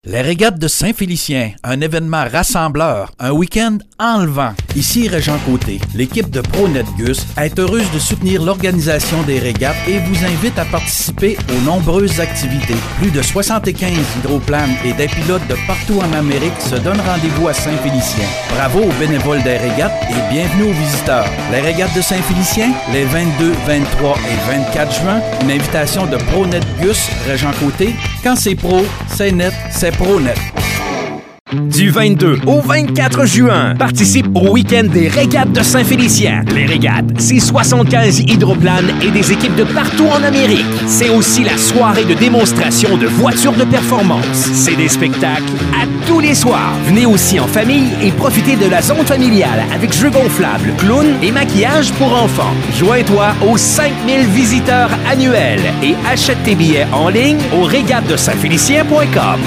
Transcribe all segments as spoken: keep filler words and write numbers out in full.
Les régates de Saint-Félicien, un événement rassembleur, un week-end enlevant. Ici Régent Côté. L'équipe de ProNetGus est heureuse de soutenir l'organisation des régates et vous invite à participer aux nombreuses activités. Plus de soixante-quinze hydroplanes et des pilotes de partout en Amérique se donnent rendez-vous à Saint-Félicien. Bravo aux bénévoles des régates et bienvenue aux visiteurs. Les régates de Saint-Félicien, les vingt-deux, vingt-trois et vingt-quatre juin, une invitation de ProNetGus, Régent Côté. Quand c'est pro, c'est net, c'est ProNet. Du vingt-deux au vingt-quatre juin, participe au week-end des régates de Saint-Félicien. Les régates, c'est soixante-quinze hydroplanes et des équipes de partout en Amérique. C'est aussi la soirée de démonstration de voitures de performance. C'est des spectacles à tous les soirs. Venez aussi en famille et profitez de la zone familiale avec jeux gonflables, clowns et maquillage pour enfants. Joins-toi aux cinq mille visiteurs annuels et achète tes billets en ligne au régates de saint félicien point com.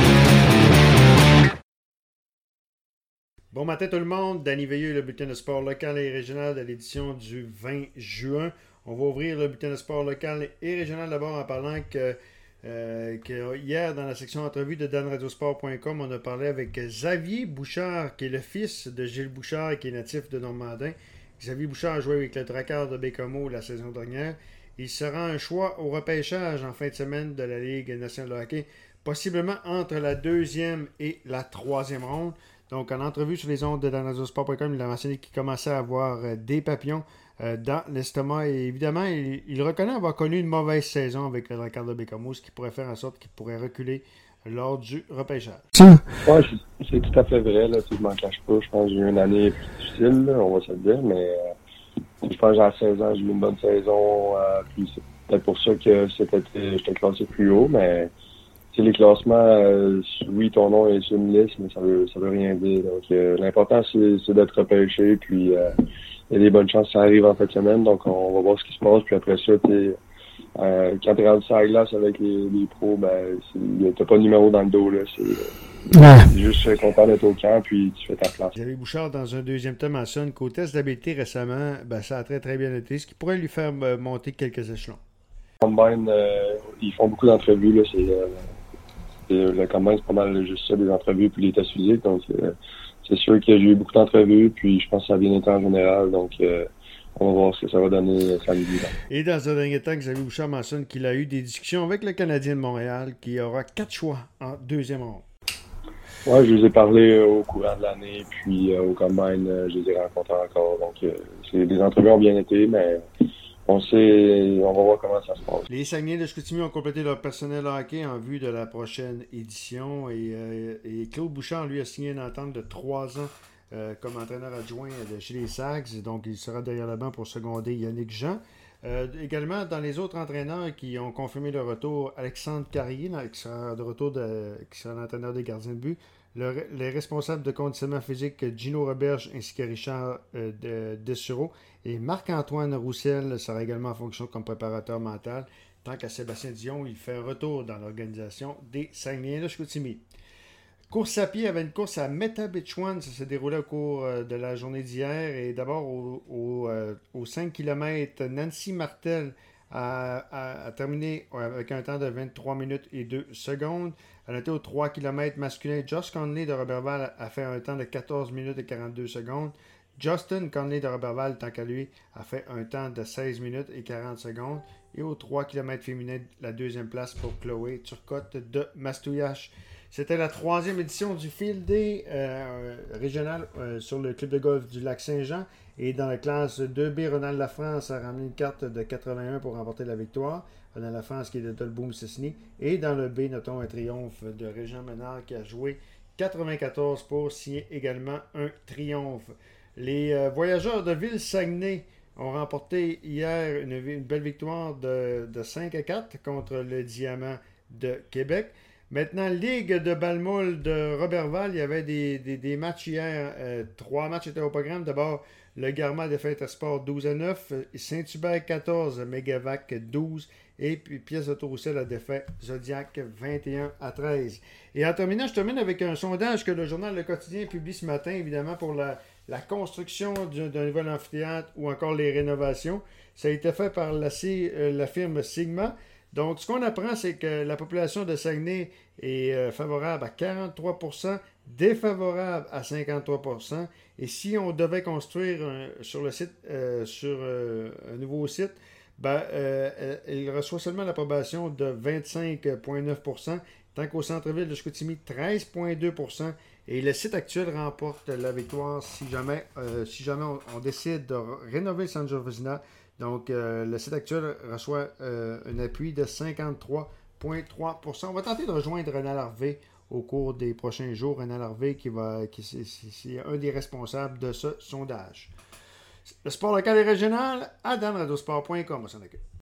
Bon matin tout le monde, Danny Veilleux, le bulletin de sport local et régional de l'édition du vingt juin. On va ouvrir le bulletin de sport local et régional d'abord en parlant que, euh, que hier dans la section entrevue de dan radio sport point com, on a parlé avec Xavier Bouchard qui est le fils de Gilles Bouchard qui est natif de Normandin. Xavier Bouchard a joué avec le Drakkar de Bécomo la saison dernière. Il sera un choix au repêchage en fin de semaine de la Ligue nationale de hockey, possiblement entre la deuxième et la troisième ronde. Donc, en entrevue sur les ondes de dan radio sport point com, il a mentionné qu'il commençait à avoir euh, des papillons euh, dans l'estomac. Et évidemment, il, il reconnaît avoir connu une mauvaise saison avec le Drakkar de Bécomo, ce qui pourrait faire en sorte qu'il pourrait reculer lors du repêchage. Oui, c'est tout à fait vrai. Là, je ne m'en cache pas. Je pense que j'ai eu une année plus difficile, là, on va se le dire. Mais euh, je pense que j'ai seize ans, j'ai eu une bonne saison. Euh, puis c'est peut-être pour ça que cet été, j'étais classé plus haut. Mais les classements, euh, oui, ton nom est sur une liste, mais ça veut ça veut rien dire. Donc euh, l'important, c'est, c'est d'être repêché, puis euh, il y a des bonnes chances que ça arrive en fin de semaine, donc on va voir ce qui se passe, puis après ça, t'es, euh, quand tu rentres sur la glace avec les, les pros, ben c'est, t'as pas de numéro dans le dos, là. C'est, ouais. c'est juste content d'être au camp, puis tu fais ta place. Xavier Bouchard, dans un deuxième temps, mentionne qu'au test d'habileté récemment, ben, ça a très très bien été, ce qui pourrait lui faire euh, monter quelques échelons. Combine, euh, ils font beaucoup d'entrevues, là, c'est... Euh, le combine, c'est pas mal juste ça, des entrevues puis les tests physiques. Donc, euh, c'est sûr que j'ai eu beaucoup d'entrevues, puis je pense que ça a bien été en général. Donc, euh, on va voir ce que ça va donner samedi. Et dans un dernier temps, Xavier Bouchard mentionne qu'il a eu des discussions avec le Canadien de Montréal, qui aura quatre choix en deuxième ronde. Oui, je les ai parlé euh, au courant de l'année, puis euh, au combine, euh, je les ai rencontrés encore. Donc, euh, c'est, les entrevues ont bien été, mais on sait, on va voir comment ça se passe. Les Saguenay de Chicoutimi ont complété leur personnel hockey en vue de la prochaine édition et, euh, et Claude Bouchard, lui, a signé une entente de trois ans euh, comme entraîneur adjoint de chez les Sags. Donc, il sera derrière le banc pour seconder Yannick Jean. Euh, également, dans les autres entraîneurs qui ont confirmé le retour, Alexandre Carrier, qui sera de retour de, qui sera l'entraîneur des gardiens de but. Le, les responsables de conditionnement physique, Gino Roberge ainsi que Richard euh, de, Dessureau. Et Marc-Antoine Roussel sera également en fonction comme préparateur mental, tant qu'à Sébastien Dion, il fait un retour dans l'organisation des Saguenayens de Chicoutimi. Course à pied avait une course à Métabetchouan, ça s'est déroulé au cours de la journée d'hier. Et d'abord, au, au, euh, aux cinq kilomètres, Nancy Martel a, a, a terminé avec un temps de vingt-trois minutes et deux secondes. Elle était aux trois kilomètres masculin. Josh Conley de Roberval a fait un temps de quatorze minutes et quarante-deux secondes. Justin Conley de Roberval, tant qu'à lui, a fait un temps de seize minutes et quarante secondes. Et aux trois kilomètres féminin, la deuxième place pour Chloé Turcotte de Mastouillache. C'était la troisième édition du Field Day euh, régional euh, sur le club de golf du Lac-Saint-Jean. Et dans la classe deux B, Ronald Lafrance a ramené une carte de quatre-vingt-un pour remporter la victoire. Ronald Lafrance qui est de Dolbeau-Mistassini. Et dans le B, notons un triomphe de Régent Ménard qui a joué quatre-vingt-quatorze pour signer également un triomphe. Les euh, voyageurs de Ville-Saguenay ont remporté hier une, une belle victoire de, de cinq à quatre contre le Diamant de Québec. Maintenant, Ligue de Balmoul de Roberval, il y avait des, des, des matchs hier. Euh, trois matchs étaient au programme. D'abord, le Garma a défait Intersport douze à neuf, Saint-Hubert quatorze, Megavac douze, et puis Pièce Autoroussel a défait Zodiac vingt et un à treize. Et en terminant, je termine avec un sondage que le journal Le Quotidien publie ce matin, évidemment, pour la, la construction d'un, d'un nouvel amphithéâtre ou encore les rénovations. Ça a été fait par la, la firme Sigma. Donc, ce qu'on apprend, c'est que la population de Saguenay est euh, favorable à quarante-trois pour cent, défavorable à cinquante-trois pour cent. Et si on devait construire un, sur le site, euh, sur euh, un nouveau site, ben, euh, il reçoit seulement l'approbation de vingt-cinq virgule neuf pour cent, tant qu'au centre-ville de Chicoutimi, treize virgule deux pour cent. Et le site actuel remporte la victoire si jamais, euh, si jamais on, on décide de rénover le Centre Georges Vézina. Donc, euh, le site actuel reçoit euh, un appui de cinquante-trois virgule trois pour cent. On va tenter de rejoindre Renal Harvey au cours des prochains jours. Renal Harvey, qui, va, qui c'est, c'est un des responsables de ce sondage. Le sport local et régional, adam radiosport point com, on s'en occupe.